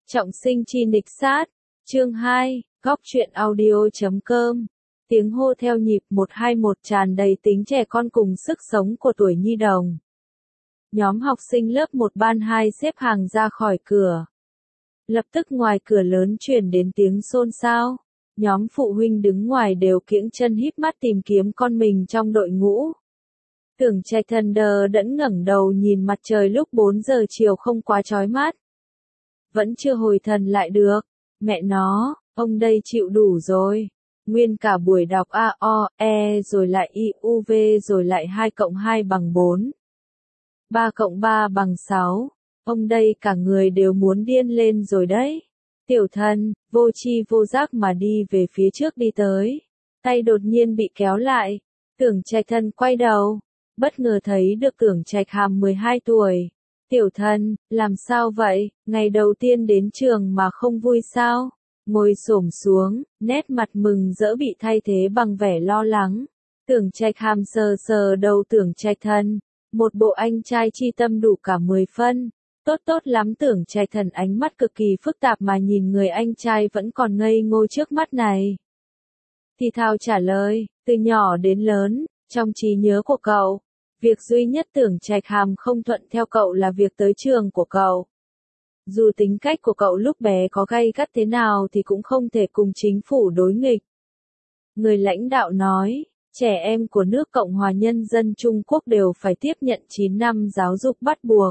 Trọng sinh chi nịch sát. Chương 2, góc truyện audio.com. Tiếng hô theo nhịp 121 tràn đầy tính trẻ con cùng sức sống của tuổi nhi đồng. Nhóm học sinh lớp 1 ban 2 xếp hàng ra khỏi cửa. Lập tức ngoài cửa lớn truyền đến tiếng xôn xao. Nhóm phụ huynh đứng ngoài đều kiễng chân híp mắt tìm kiếm con mình trong đội ngũ. Tưởng Trạch Thần đờ đẫn ngẩng đầu nhìn mặt trời lúc 4 giờ chiều không quá chói mát. Vẫn chưa hồi thần lại được. Mẹ nó, ông đây chịu đủ rồi. Nguyên cả buổi đọc A, O, E rồi lại I, U, V rồi lại 2 cộng 2 bằng 4. 3 cộng 3 bằng 6. Ông đây cả người đều muốn điên lên rồi đấy. Tiểu Thần, vô tri vô giác mà đi về phía trước đi tới. Tay đột nhiên bị kéo lại. Tưởng Trạch Thần quay đầu. Bất ngờ thấy được Tưởng Trạch Hàm 12 tuổi. Tiểu Thần, làm sao vậy, ngày đầu tiên đến trường mà không vui sao? Ngồi xổm xuống, nét mặt mừng rỡ bị thay thế bằng vẻ lo lắng. Tưởng Trạch Hàm sờ sờ đầu Tưởng Trạch Thần, một bộ anh trai chi tâm đủ cả 10 phân. Tốt tốt lắm. Tưởng Trạch Thần ánh mắt cực kỳ phức tạp mà nhìn người anh trai vẫn còn ngây ngô trước mắt này. Thì thào trả lời, từ nhỏ đến lớn, trong trí nhớ của cậu, việc duy nhất Tưởng Trạch Hàm không thuận theo cậu là việc tới trường của cậu. Dù tính cách của cậu lúc bé có gay gắt thế nào thì cũng không thể cùng chính phủ đối nghịch. Người lãnh đạo nói, trẻ em của nước Cộng hòa Nhân dân Trung Quốc đều phải tiếp nhận 9 năm giáo dục bắt buộc.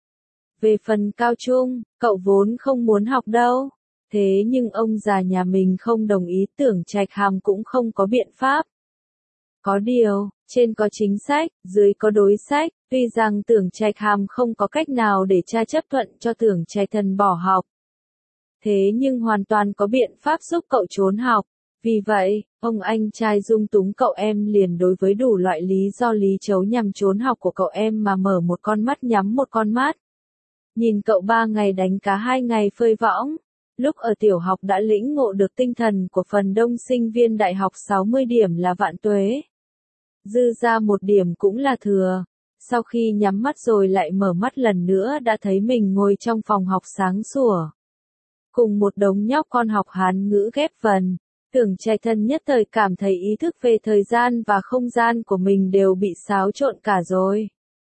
Về phần cao trung, cậu vốn không muốn học đâu. Thế nhưng ông già nhà mình không đồng ý. Tưởng Trạch Hàm cũng không có biện pháp. Có điều, trên có chính sách, dưới có đối sách, tuy rằng Tưởng Trạch Hàm không có cách nào để cha chấp thuận cho Tưởng Trạch Thần bỏ học. Thế nhưng hoàn toàn có biện pháp giúp cậu trốn học. Vì vậy, ông anh trai dung túng cậu em liền đối với đủ loại lý do lý chấu nhằm trốn học của cậu em mà mở một con mắt nhắm một con mắt. Nhìn cậu 3 ngày đánh cá 2 ngày phơi võng. Lúc ở tiểu học đã lĩnh ngộ được tinh thần của phần đông sinh viên đại học 60 điểm là vạn tuế. Dư ra 1 điểm cũng là thừa. Sau khi nhắm mắt rồi lại mở mắt lần nữa đã thấy mình ngồi trong phòng học sáng sủa. Cùng một đống nhóc con học Hán ngữ ghép vần. Tưởng Trạch Thần nhất thời cảm thấy ý thức về thời gian và không gian của mình đều bị xáo trộn cả rồi.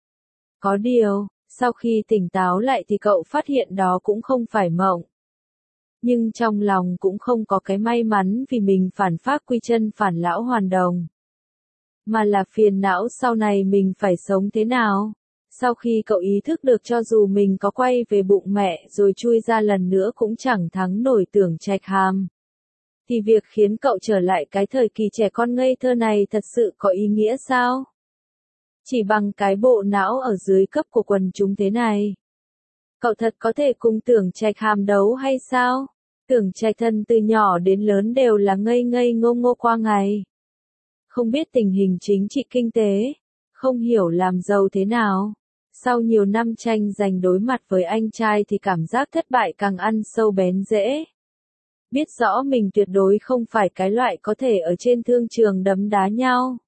Có điều, sau khi tỉnh táo lại thì cậu phát hiện đó cũng không phải mộng. Nhưng trong lòng cũng không có cái may mắn vì mình phản phác quy chân phản lão hoàn đồng. Mà là phiền não sau này mình phải sống thế nào. Sau khi cậu ý thức được cho dù mình có quay về bụng mẹ rồi chui ra lần nữa cũng chẳng thắng nổi Tưởng Trạch Hàm. Thì việc khiến cậu trở lại cái thời kỳ trẻ con ngây thơ này thật sự có ý nghĩa sao? Chỉ bằng cái bộ não ở dưới cấp của quần chúng thế này. Cậu thật có thể cùng Tưởng Trạch Hàm đấu hay sao? Tưởng Trạch Thần từ nhỏ đến lớn đều là ngây ngây ngô ngô qua ngày. Không biết tình hình chính trị kinh tế, không hiểu làm giàu thế nào. Sau nhiều năm tranh giành đối mặt với anh trai thì cảm giác thất bại càng ăn sâu bén rễ. Biết rõ mình tuyệt đối không phải cái loại có thể ở trên thương trường đấm đá nhau.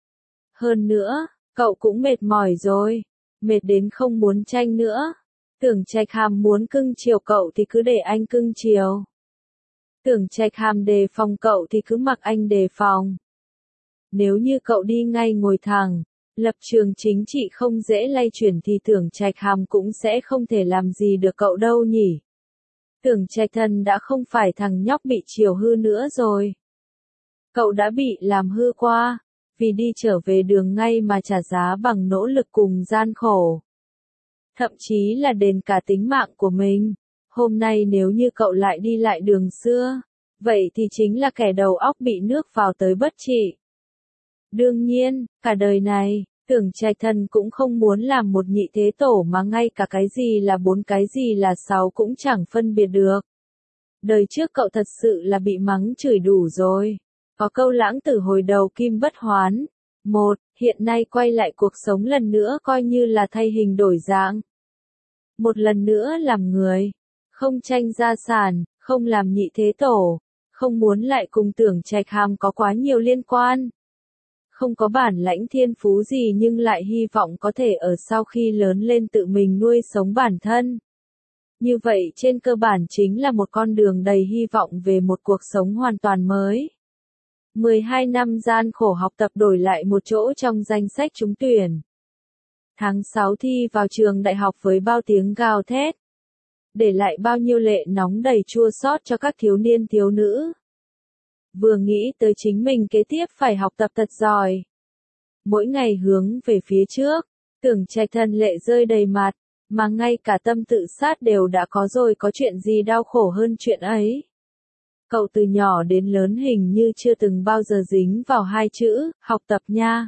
Hơn nữa, cậu cũng mệt mỏi rồi, mệt đến không muốn tranh nữa. Tưởng Trạch Hàm muốn cưng chiều cậu thì cứ để anh cưng chiều. Tưởng Trạch Hàm đề phòng cậu thì cứ mặc anh đề phòng. Nếu như cậu đi ngay ngồi thẳng, lập trường chính trị không dễ lay chuyển thì Tưởng Trạch Hàm cũng sẽ không thể làm gì được cậu đâu nhỉ. Tưởng Trạch Thần đã không phải thằng nhóc bị chiều hư nữa rồi. Cậu đã bị làm hư qua, vì đi trở về đường ngay mà trả giá bằng nỗ lực cùng gian khổ. Thậm chí là đền cả tính mạng của mình. Hôm nay nếu như cậu lại đi lại đường xưa, vậy thì chính là kẻ đầu óc bị nước vào tới bất trị. Đương nhiên, cả đời này, Tưởng Trạch Thần cũng không muốn làm một nhị thế tổ mà ngay cả cái gì là 4 cái gì là 6 cũng chẳng phân biệt được. Đời trước cậu thật sự là bị mắng chửi đủ rồi. Có câu lãng tử hồi đầu kim bất hoán. Hiện nay quay lại cuộc sống lần nữa coi như là thay hình đổi dạng. Một lần nữa làm người. Không tranh gia sản, không làm nhị thế tổ. Không muốn lại cùng Tưởng Trạch Hàm có quá nhiều liên quan. Không có bản lãnh thiên phú gì nhưng lại hy vọng có thể ở sau khi lớn lên tự mình nuôi sống bản thân. Như vậy trên cơ bản chính là một con đường đầy hy vọng về một cuộc sống hoàn toàn mới. 12 năm gian khổ học tập đổi lại một chỗ trong danh sách trúng tuyển. Tháng 6 thi vào trường đại học với bao tiếng gào thét. Để lại bao nhiêu lệ nóng đầy chua xót cho các thiếu niên thiếu nữ. Vừa nghĩ tới chính mình kế tiếp phải học tập thật giỏi. Mỗi ngày hướng về phía trước, Tưởng Trạch Thần lệ rơi đầy mặt, mà ngay cả tâm tự sát đều đã có rồi, có chuyện gì đau khổ hơn chuyện ấy. Cậu từ nhỏ đến lớn hình như chưa từng bao giờ dính vào hai chữ, học tập nha.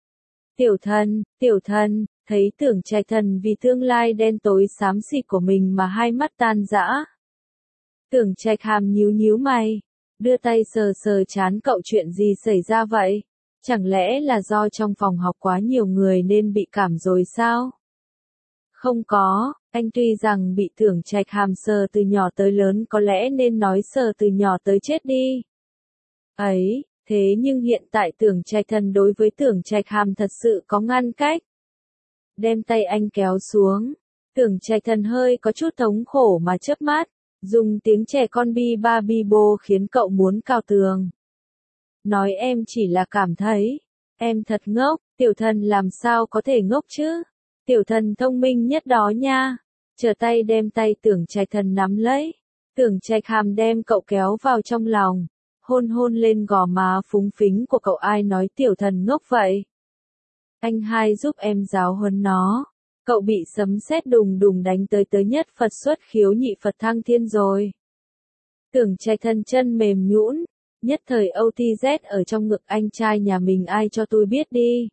Tiểu thần, thấy Tưởng Trạch Thần vì tương lai đen tối xám xịt của mình mà hai mắt tan rã. Tưởng Trạch Hàm nhíu nhíu mày, đưa tay sờ sờ trán cậu, chuyện gì xảy ra vậy? Chẳng lẽ là do trong phòng học quá nhiều người nên bị cảm rồi sao? Không có, anh tuy rằng bị Tưởng Trạch Hàm sờ từ nhỏ tới lớn, có lẽ nên nói sờ từ nhỏ tới chết đi. Ấy, thế nhưng hiện tại Tưởng Trạch Thần đối với Tưởng Trạch Hàm thật sự có ngăn cách. Đem tay anh kéo xuống, Tưởng Trạch Thần hơi có chút thống khổ mà chớp mắt, dùng tiếng trẻ con bi ba bi bô khiến cậu muốn cào tường. Nói em chỉ là cảm thấy, em thật ngốc, tiểu thần làm sao có thể ngốc chứ? Tiểu thần thông minh nhất đó nha. Trở tay đem tay Tưởng Trạch Thần nắm lấy. Tưởng Trạch Hàm đem cậu kéo vào trong lòng, hôn hôn lên gò má phúng phính của cậu. Ai nói tiểu thần ngốc vậy? Anh hai giúp em giáo huấn nó. Cậu bị sấm sét đùng đùng đánh tới nhất Phật xuất khiếu nhị Phật thăng thiên rồi. Tưởng Trạch Thần chân mềm nhũn, nhất thời OTZ ở trong ngực anh trai nhà mình, ai cho tôi biết đi.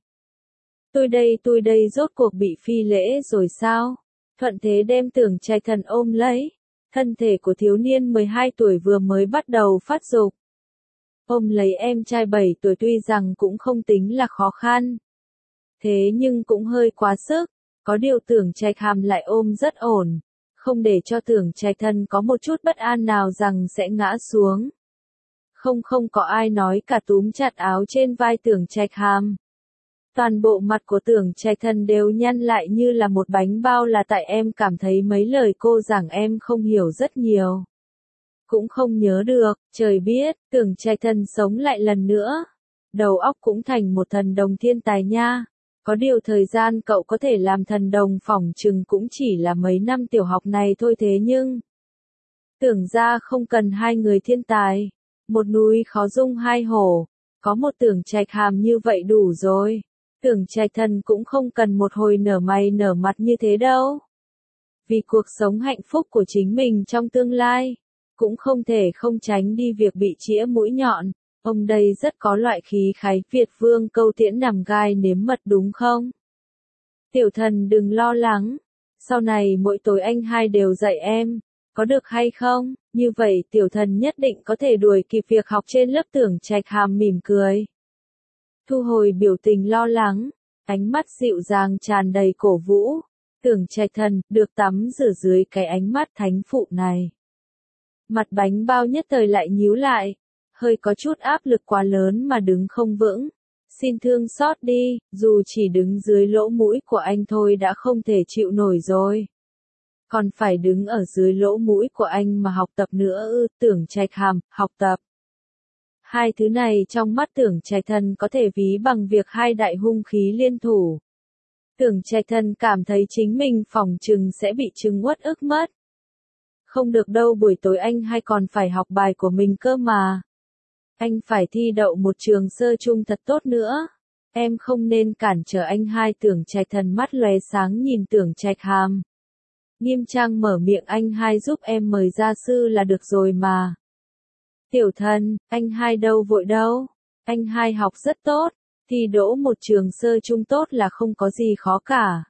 Tôi đây rốt cuộc bị phi lễ rồi sao? Thuận thế đem Tưởng Trạch Thần ôm lấy. Thân thể của thiếu niên 12 tuổi vừa mới bắt đầu phát dục. Ôm lấy em trai 7 tuổi tuy rằng cũng không tính là khó khăn. Thế nhưng cũng hơi quá sức. Có điều Tưởng Trạch Hàm lại ôm rất ổn. Không để cho Tưởng Trạch Thần có một chút bất an nào rằng sẽ ngã xuống. Không có ai nói cả, túm chặt áo trên vai Tưởng Trạch Hàm. Toàn bộ mặt của Tưởng Trạch Thần đều nhăn lại như là một bánh bao, là tại em cảm thấy mấy lời cô giảng em không hiểu rất nhiều. Cũng không nhớ được, trời biết, Tưởng Trạch Thần sống lại lần nữa. Đầu óc cũng thành một thần đồng thiên tài nha. Có điều thời gian cậu có thể làm thần đồng phỏng chừng cũng chỉ là mấy năm tiểu học này thôi, thế nhưng Tưởng ra không cần hai người thiên tài. Một núi khó dung hai hổ. Có một Tưởng Trạch Hàm như vậy đủ rồi. Tưởng Trạch Thần cũng không cần một hồi nở mày nở mặt như thế đâu. Vì cuộc sống hạnh phúc của chính mình trong tương lai, cũng không thể không tránh đi việc bị chĩa mũi nhọn. Ông đây rất có loại khí khái Việt vương câu tiễn nằm gai nếm mật đúng không? Tiểu thần đừng lo lắng. Sau này mỗi tối anh hai đều dạy em. Có được hay không? Như vậy tiểu thần nhất định có thể đuổi kịp việc học trên lớp. Tưởng Trạch Hàm mỉm cười. Thu hồi biểu tình lo lắng, ánh mắt dịu dàng tràn đầy cổ vũ. Tưởng Trạch Thần được tắm rửa dưới cái ánh mắt thánh phụ này. Mặt bánh bao nhất thời lại nhíu lại, hơi có chút áp lực quá lớn mà đứng không vững. Xin thương xót đi, dù chỉ đứng dưới lỗ mũi của anh thôi đã không thể chịu nổi rồi. Còn phải đứng ở dưới lỗ mũi của anh mà học tập nữa ư? Tưởng Trạch Hàm, học tập. Hai thứ này trong mắt Tưởng Trạch Thần có thể ví bằng việc hai đại hung khí liên thủ. Tưởng Trạch Thần cảm thấy chính mình phỏng chừng sẽ bị chứng uất ức mất. Không được đâu, buổi tối anh hay còn phải học bài của mình cơ mà. Anh phải thi đậu một trường sơ trung thật tốt nữa. Em không nên cản trở anh hai. Tưởng Trạch Thần mắt lóe sáng nhìn Tưởng Trạch Hàm. Nghiêm trang mở miệng, anh hai giúp em mời gia sư là được rồi mà. Tiểu thần, anh hai đâu vội đâu. Anh hai học rất tốt. Thi đỗ một trường sơ trung tốt là không có gì khó cả.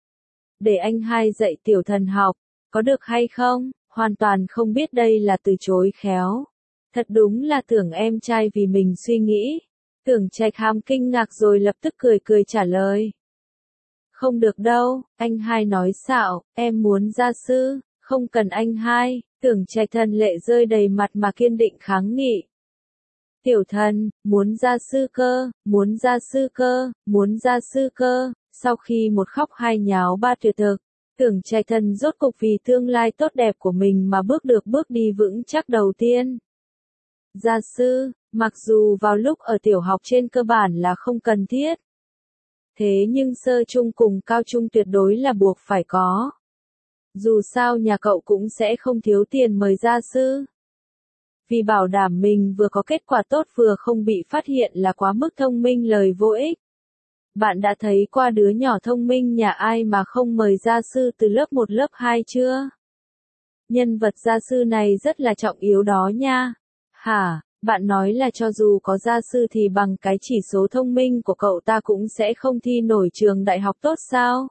Để anh hai dạy tiểu thần học, có được hay không? Hoàn toàn không biết đây là từ chối khéo. Thật đúng là tưởng em trai vì mình suy nghĩ. Tưởng Trạch Hàm kinh ngạc rồi lập tức cười cười trả lời. Không được đâu, anh hai nói xạo, em muốn gia sư, không cần anh hai. Tưởng Trạch Thần lệ rơi đầy mặt mà kiên định kháng nghị. Tiểu thần, muốn gia sư cơ, muốn gia sư cơ, muốn gia sư cơ. Sau khi một khóc hai nháo ba tuyệt thực, Tưởng Trạch Thần rốt cục vì tương lai tốt đẹp của mình mà bước được bước đi vững chắc đầu tiên. Gia sư, mặc dù vào lúc ở tiểu học trên cơ bản là không cần thiết. Thế nhưng sơ trung cùng cao trung tuyệt đối là buộc phải có. Dù sao nhà cậu cũng sẽ không thiếu tiền mời gia sư. Vì bảo đảm mình vừa có kết quả tốt vừa không bị phát hiện là quá mức thông minh lời vô ích. Bạn đã thấy qua đứa nhỏ thông minh nhà ai mà không mời gia sư từ lớp 1 lớp 2 chưa? Nhân vật gia sư này rất là trọng yếu đó nha. Hả, bạn nói là cho dù có gia sư thì bằng cái chỉ số thông minh của cậu ta cũng sẽ không thi nổi trường đại học tốt sao?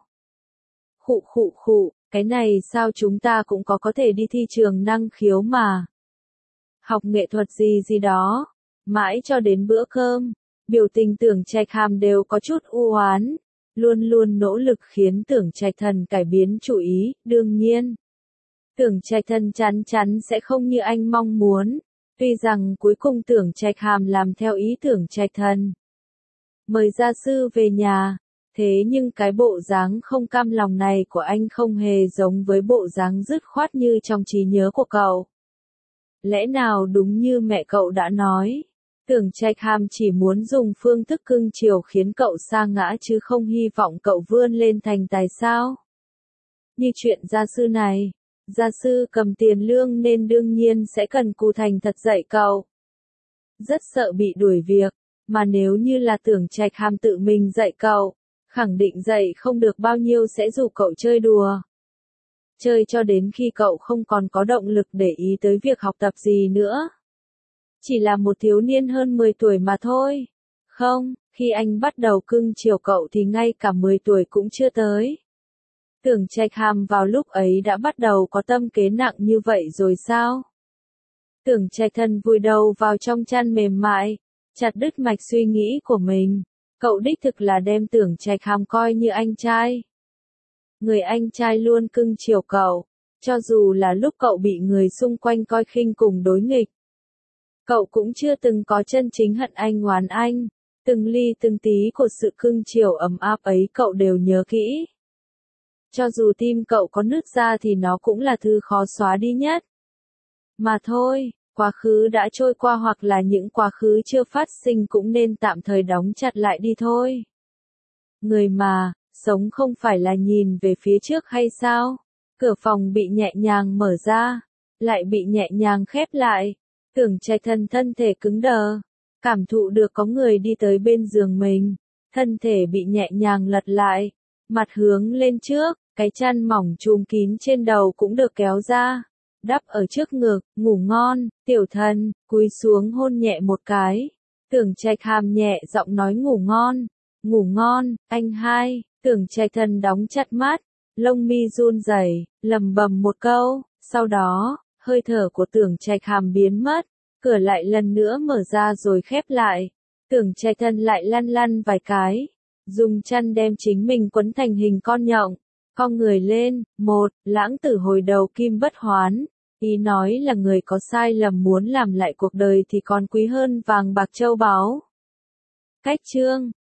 Khụ, cái này sao chúng ta cũng có thể đi thi trường năng khiếu mà. Học nghệ thuật gì đó, mãi cho đến bữa cơm, biểu tình Tưởng Trạch Hàm đều có chút u oán, luôn luôn nỗ lực khiến Tưởng Trạch Thần cải biến chủ ý, đương nhiên. Tưởng Trạch Thần chắn chắn sẽ không như anh mong muốn, tuy rằng cuối cùng Tưởng Trạch Hàm làm theo ý Tưởng Trạch Thần. Mời gia sư về nhà, thế nhưng cái bộ dáng không cam lòng này của anh không hề giống với bộ dáng dứt khoát như trong trí nhớ của cậu. Lẽ nào đúng như mẹ cậu đã nói, Tưởng Trạch Hàm chỉ muốn dùng phương thức cưng chiều khiến cậu sa ngã chứ không hy vọng cậu vươn lên thành tài sao? Như chuyện gia sư này, gia sư cầm tiền lương nên đương nhiên sẽ cần cù thành thật dạy cậu. Rất sợ bị đuổi việc, mà nếu như là Tưởng Trạch Hàm tự mình dạy cậu, khẳng định dạy không được bao nhiêu sẽ rủ cậu chơi đùa. Chơi cho đến khi cậu không còn có động lực để ý tới việc học tập gì nữa. Chỉ là một thiếu niên hơn 10 tuổi mà thôi. Không, khi anh bắt đầu cưng chiều cậu thì ngay cả 10 tuổi cũng chưa tới. Tưởng Trạch Hàm vào lúc ấy đã bắt đầu có tâm kế nặng như vậy rồi sao? Tưởng Trạch Thần vùi đầu vào trong chăn mềm mại, chặt đứt mạch suy nghĩ của mình. Cậu đích thực là đem Tưởng Trạch Hàm coi như anh trai. Người anh trai luôn cưng chiều cậu, cho dù là lúc cậu bị người xung quanh coi khinh cùng đối nghịch. Cậu cũng chưa từng có chân chính hận anh oán anh, từng ly từng tí của sự cưng chiều ấm áp ấy cậu đều nhớ kỹ. Cho dù tim cậu có nứt ra thì nó cũng là thứ khó xóa đi nhất. Mà thôi, quá khứ đã trôi qua hoặc là những quá khứ chưa phát sinh cũng nên tạm thời đóng chặt lại đi thôi. Người mà, sống không phải là nhìn về phía trước hay sao? Cửa phòng bị nhẹ nhàng mở ra, lại bị nhẹ nhàng khép lại. Tưởng Trạch Thần thân thể cứng đờ, cảm thụ được có người đi tới bên giường mình, thân thể bị nhẹ nhàng lật lại, mặt hướng lên trước, cái chăn mỏng trùm kín trên đầu cũng được kéo ra, đắp ở trước ngực, ngủ ngon, tiểu thần, cúi xuống hôn nhẹ một cái. Tưởng Trạch Hàm nhẹ giọng nói ngủ ngon, anh hai. Tưởng Trạch Thần đóng chặt mắt, lông mi run rẩy, lầm bầm một câu, sau đó, hơi thở của Tưởng Trạch Hàm biến mất, cửa lại lần nữa mở ra rồi khép lại. Tưởng Trạch Thần lại lăn lăn vài cái, dùng chăn đem chính mình quấn thành hình con nhộng, cong người lên, lãng tử hồi đầu kim bất hoán, ý nói là người có sai lầm muốn làm lại cuộc đời thì còn quý hơn vàng bạc châu báu. Cách chương